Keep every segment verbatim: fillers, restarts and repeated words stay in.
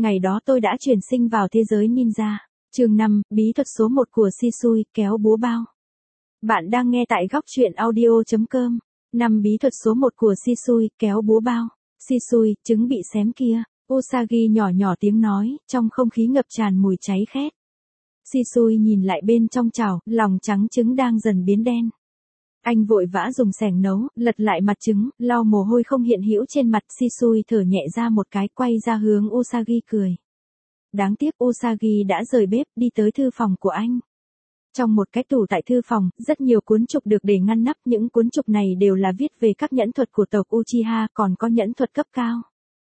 Ngày đó tôi đã chuyển sinh vào thế giới ninja. Chương năm, bí thuật số một của Shisui, kéo búa bao. Bạn đang nghe tại góc truyện audio chấm com. năm Bí thuật số một của Shisui, kéo búa bao. Shisui, trứng bị xém kia. Usagi nhỏ nhỏ tiếng nói, trong không khí ngập tràn mùi cháy khét. Shisui nhìn lại bên trong chảo, lòng trắng trứng đang dần biến đen. Anh vội vã dùng xẻng nấu, lật lại mặt trứng, lau mồ hôi không hiện hữu trên mặt. Shisui thở nhẹ ra một cái, quay ra hướng Usagi cười. Đáng tiếc Usagi đã rời bếp, đi tới thư phòng của anh. Trong một cái tủ tại thư phòng, rất nhiều cuốn trục được để ngăn nắp. Những cuốn trục này đều là viết về các nhẫn thuật của tộc Uchiha, còn có nhẫn thuật cấp cao.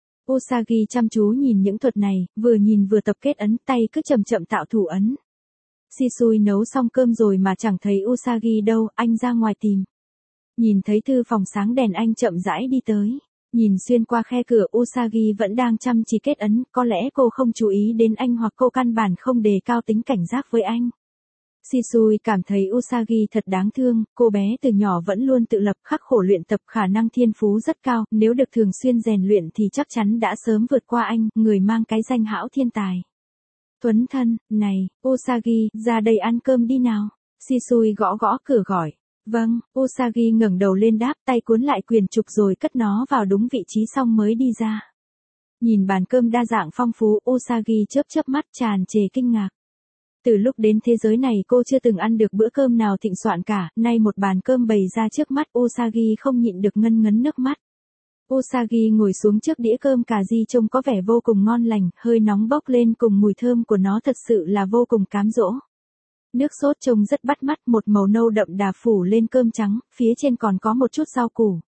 Usagi chăm chú nhìn những thuật này, vừa nhìn vừa tập kết ấn, tay cứ chậm chậm tạo thủ ấn. Shisui nấu xong cơm rồi mà chẳng thấy Usagi đâu, anh ra ngoài tìm. Nhìn thấy thư phòng sáng đèn anh chậm rãi đi tới. Nhìn xuyên qua khe cửa, Usagi vẫn đang chăm chỉ kết ấn, có lẽ cô không chú ý đến anh hoặc cô căn bản không đề cao tính cảnh giác với anh. Shisui cảm thấy Usagi thật đáng thương, cô bé từ nhỏ vẫn luôn tự lập, khắc khổ luyện tập, khả năng thiên phú rất cao, nếu được thường xuyên rèn luyện thì chắc chắn đã sớm vượt qua anh, người mang cái danh hão thiên tài. Tuấn thân, này, Usagi, ra đây ăn cơm đi nào. Shisui gõ gõ cửa gọi. Vâng, Usagi ngẩng đầu lên đáp, tay cuốn lại quyển trục rồi cất nó vào đúng vị trí xong mới đi ra. Nhìn bàn cơm đa dạng phong phú, Usagi chớp chớp mắt tràn trề kinh ngạc. Từ lúc đến thế giới này cô chưa từng ăn được bữa cơm nào thịnh soạn cả, nay một bàn cơm bày ra trước mắt, Usagi không nhịn được ngân ngấn nước mắt. Usagi ngồi xuống trước đĩa cơm cà ri trông có vẻ vô cùng ngon lành, hơi nóng bốc lên cùng mùi thơm của nó thật sự là vô cùng cám dỗ. Nước sốt trông rất bắt mắt, một màu nâu đậm đà phủ lên cơm trắng, phía trên còn có một chút rau củ.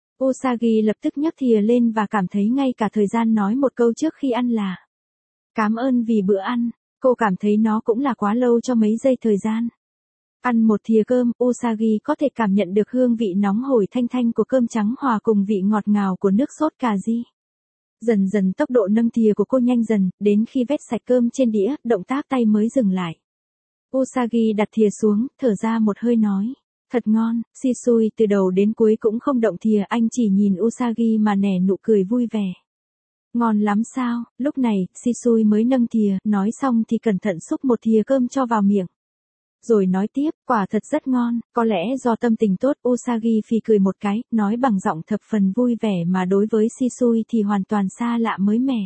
Usagi lập tức nhấc thìa lên và cảm thấy ngay cả thời gian nói một câu trước khi ăn là cảm ơn vì bữa ăn, cô cảm thấy nó cũng là quá lâu cho mấy giây thời gian. Ăn một thìa cơm, Usagi có thể cảm nhận được hương vị nóng hổi thanh thanh của cơm trắng hòa cùng vị ngọt ngào của nước sốt cà ri. Dần dần tốc độ nâng thìa của cô nhanh dần, đến khi vét sạch cơm trên đĩa, động tác tay mới dừng lại. Usagi đặt thìa xuống, thở ra một hơi nói. Thật ngon. Shisui từ đầu đến cuối cũng không động thìa, anh chỉ nhìn Usagi mà nẻ nụ cười vui vẻ. Ngon lắm sao? Lúc này, Shisui mới nâng thìa, nói xong thì cẩn thận xúc một thìa cơm cho vào miệng. Rồi nói tiếp, quả thật rất ngon, có lẽ do tâm tình tốt, Usagi phì cười một cái, nói bằng giọng thập phần vui vẻ mà đối với Shisui thì hoàn toàn xa lạ mới mẻ.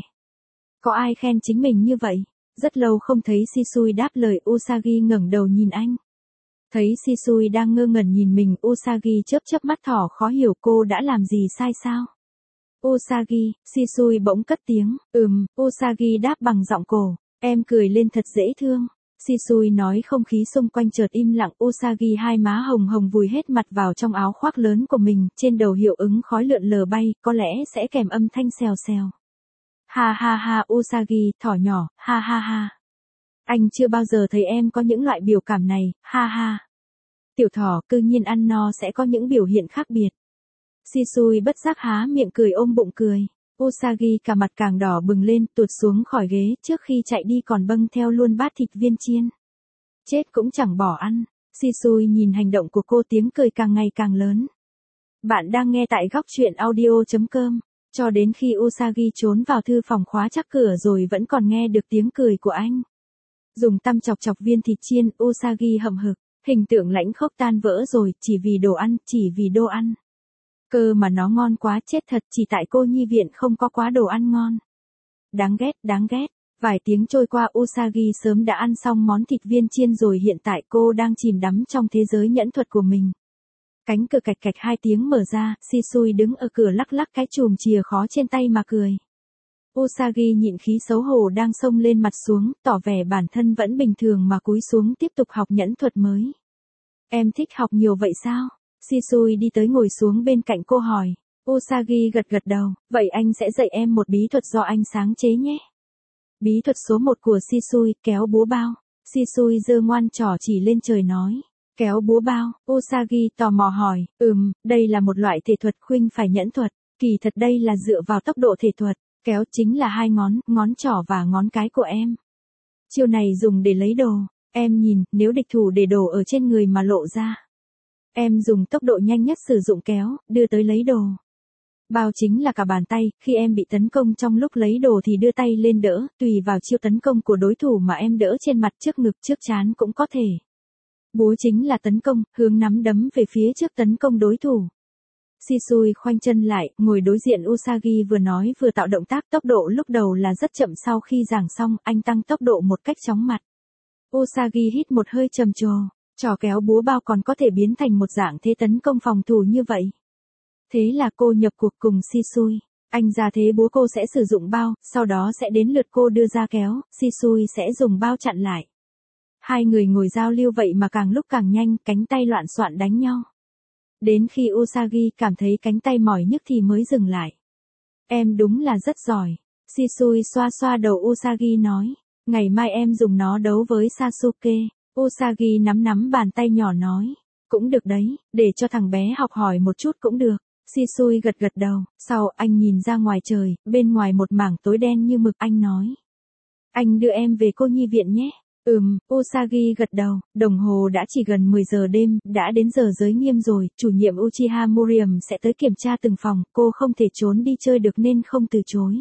Có ai khen chính mình như vậy? Rất lâu không thấy Shisui đáp lời, Usagi ngẩng đầu nhìn anh. Thấy Shisui đang ngơ ngẩn nhìn mình, Usagi chớp chớp mắt thỏ khó hiểu cô đã làm gì sai sao? Usagi, Shisui bỗng cất tiếng, ừm, Usagi đáp bằng giọng cổ, em cười lên thật dễ thương. Shisui nói không khí xung quanh chợt im lặng, Usagi hai má hồng hồng vùi hết mặt vào trong áo khoác lớn của mình, trên đầu hiệu ứng khói lượn lờ bay, có lẽ sẽ kèm âm thanh xèo xèo. Ha ha ha Usagi, thỏ nhỏ, ha ha ha. Anh chưa bao giờ thấy em có những loại biểu cảm này, ha ha. Tiểu thỏ cư nhiên ăn no sẽ có những biểu hiện khác biệt. Shisui bất giác há miệng cười ôm bụng cười. Usagi cả mặt càng đỏ bừng lên, tụt xuống khỏi ghế, trước khi chạy đi còn bâng theo luôn bát thịt viên chiên. Chết cũng chẳng bỏ ăn. Shisui nhìn hành động của cô, tiếng cười càng ngày càng lớn. Bạn đang nghe tại góc truyện audio chấm com. Cho đến khi Usagi trốn vào thư phòng khóa chắc cửa rồi vẫn còn nghe được tiếng cười của anh. Dùng tăm chọc chọc viên thịt chiên, Usagi hậm hực, hình tượng lãnh khốc tan vỡ rồi, chỉ vì đồ ăn, chỉ vì đồ ăn. Cơ mà nó ngon quá, chết thật, chỉ tại cô nhi viện không có quá đồ ăn ngon. Đáng ghét, đáng ghét. Vài tiếng trôi qua, Usagi sớm đã ăn xong món thịt viên chiên rồi, hiện tại cô đang chìm đắm trong thế giới nhẫn thuật của mình. Cánh cửa cạch cạch hai tiếng mở ra, Shisui đứng ở cửa lắc lắc cái chùm chìa khó trên tay mà cười. Usagi nhịn khí xấu hổ đang xông lên mặt xuống, tỏ vẻ bản thân vẫn bình thường mà cúi xuống tiếp tục học nhẫn thuật mới. Em thích học nhiều vậy sao? Shisui đi tới ngồi xuống bên cạnh cô hỏi. Usagi gật gật đầu, vậy anh sẽ dạy em một bí thuật do anh sáng chế nhé. Bí thuật số một của Shisui, kéo búa bao. Shisui giơ ngoan trỏ chỉ lên trời nói. Kéo búa bao, Usagi tò mò hỏi, ừm, đây là một loại thể thuật khuynh phải nhẫn thuật, kỳ thật đây là dựa vào tốc độ thể thuật, kéo chính là hai ngón, ngón trỏ và ngón cái của em. Chiêu này dùng để lấy đồ, em nhìn, nếu địch thủ để đồ ở trên người mà lộ ra. Em dùng tốc độ nhanh nhất sử dụng kéo, đưa tới lấy đồ. Bao chính là cả bàn tay, khi em bị tấn công trong lúc lấy đồ thì đưa tay lên đỡ, tùy vào chiêu tấn công của đối thủ mà em đỡ trên mặt, trước ngực, trước trán cũng có thể. Búa chính là tấn công, hướng nắm đấm về phía trước tấn công đối thủ. Shisui khoanh chân lại, ngồi đối diện Usagi vừa nói vừa tạo động tác, tốc độ lúc đầu là rất chậm, sau khi giảng xong, anh tăng tốc độ một cách chóng mặt. Usagi hít một hơi trầm trồ, trò kéo búa bao còn có thể biến thành một dạng thế tấn công phòng thủ như vậy. Thế là cô nhập cuộc cùng Shisui. Anh ra thế búa, cô sẽ sử dụng bao, sau đó sẽ đến lượt cô đưa ra kéo, Shisui sẽ dùng bao chặn lại. Hai người ngồi giao lưu vậy mà càng lúc càng nhanh, cánh tay loạn xoạn đánh nhau. Đến khi Usagi cảm thấy cánh tay mỏi nhức thì mới dừng lại. Em đúng là rất giỏi. Shisui xoa xoa đầu Usagi nói. Ngày mai em dùng nó đấu với Sasuke. Usagi nắm nắm bàn tay nhỏ nói. Cũng được đấy, để cho thằng bé học hỏi một chút cũng được. Shisui gật gật đầu, sau anh nhìn ra ngoài trời, bên ngoài một mảng tối đen như mực, anh nói. Anh đưa em về cô nhi viện nhé. Ừm, Usagi gật đầu, đồng hồ đã chỉ gần mười giờ đêm, đã đến giờ giới nghiêm rồi, chủ nhiệm Uchiha Morium sẽ tới kiểm tra từng phòng, cô không thể trốn đi chơi được nên không từ chối.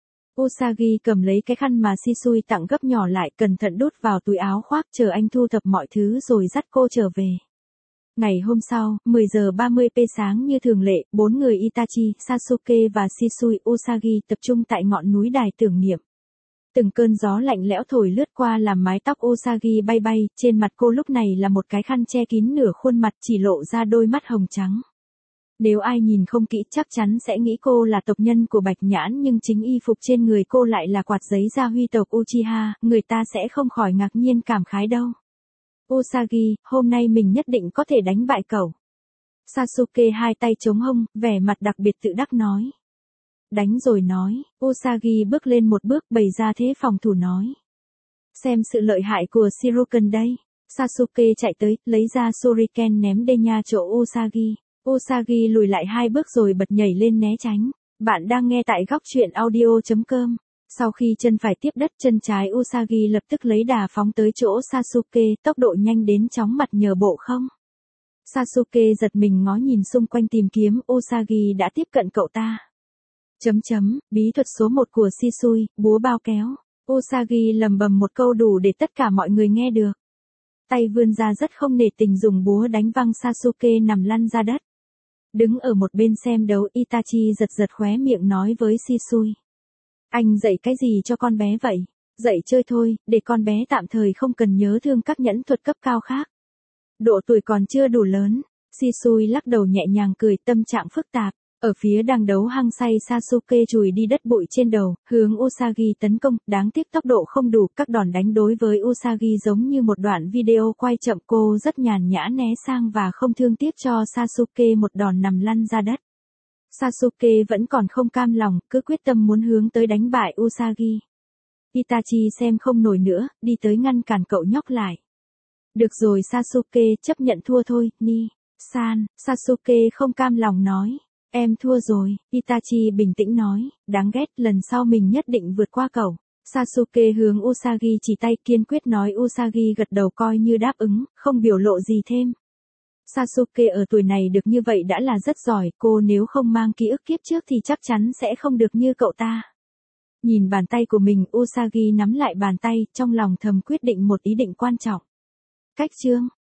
Usagi cầm lấy cái khăn mà Shisui tặng gấp nhỏ lại, cẩn thận đút vào túi áo khoác, chờ anh thu thập mọi thứ rồi dắt cô trở về. Ngày hôm sau, mười giờ ba mươi p sáng như thường lệ, bốn người Itachi, Sasuke và Shisui Usagi tập trung tại ngọn núi đài tưởng niệm. Từng cơn gió lạnh lẽo thổi lướt qua làm mái tóc Usagi bay bay, trên mặt cô lúc này là một cái khăn che kín nửa khuôn mặt, chỉ lộ ra đôi mắt hồng trắng. Nếu ai nhìn không kỹ chắc chắn sẽ nghĩ cô là tộc nhân của Bạch Nhãn, nhưng chính y phục trên người cô lại là quạt giấy gia huy tộc Uchiha, người ta sẽ không khỏi ngạc nhiên cảm khái đâu. Usagi, hôm nay mình nhất định có thể đánh bại cậu. Sasuke hai tay chống hông, vẻ mặt đặc biệt tự đắc nói. Đánh rồi nói, Usagi bước lên một bước bày ra thế phòng thủ nói. Xem sự lợi hại của Shiruken đây. Sasuke chạy tới, lấy ra Shuriken ném đê nha chỗ Usagi. Usagi lùi lại hai bước rồi bật nhảy lên né tránh. Bạn đang nghe tại góc truyện audio chấm com. Sau khi chân phải tiếp đất, chân trái Usagi lập tức lấy đà phóng tới chỗ Sasuke, tốc độ nhanh đến chóng mặt nhờ bộ không. Sasuke giật mình ngó nhìn xung quanh tìm kiếm, Usagi đã tiếp cận cậu ta. Chấm chấm, bí thuật số một của Shisui, búa bao kéo. Usagi lầm bầm một câu đủ để tất cả mọi người nghe được. Tay vươn ra rất không nể tình dùng búa đánh văng Sasuke nằm lăn ra đất. Đứng ở một bên xem đấu, Itachi giật giật khóe miệng nói với Shisui. Anh dạy cái gì cho con bé vậy? Dạy chơi thôi, để con bé tạm thời không cần nhớ thương các nhẫn thuật cấp cao khác. Độ tuổi còn chưa đủ lớn. Shisui lắc đầu nhẹ nhàng cười, tâm trạng phức tạp. Ở phía đang đấu hăng say, Sasuke chùi đi đất bụi trên đầu, hướng Usagi tấn công, đáng tiếc tốc độ không đủ, các đòn đánh đối với Usagi giống như một đoạn video quay chậm, cô rất nhàn nhã né sang và không thương tiếc cho Sasuke một đòn nằm lăn ra đất. Sasuke vẫn còn không cam lòng, cứ quyết tâm muốn hướng tới đánh bại Usagi. Itachi xem không nổi nữa, đi tới ngăn cản cậu nhóc lại. Được rồi Sasuke, chấp nhận thua thôi, Ni-san. Sasuke không cam lòng nói. Em thua rồi, Itachi bình tĩnh nói, đáng ghét, lần sau mình nhất định vượt qua cậu. Sasuke hướng Usagi chỉ tay, kiên quyết nói. Usagi gật đầu coi như đáp ứng, không biểu lộ gì thêm. Sasuke ở tuổi này được như vậy đã là rất giỏi, cô nếu không mang ký ức kiếp trước thì chắc chắn sẽ không được như cậu ta. Nhìn bàn tay của mình, Usagi nắm lại bàn tay, trong lòng thầm quyết định một ý định quan trọng. Cách chương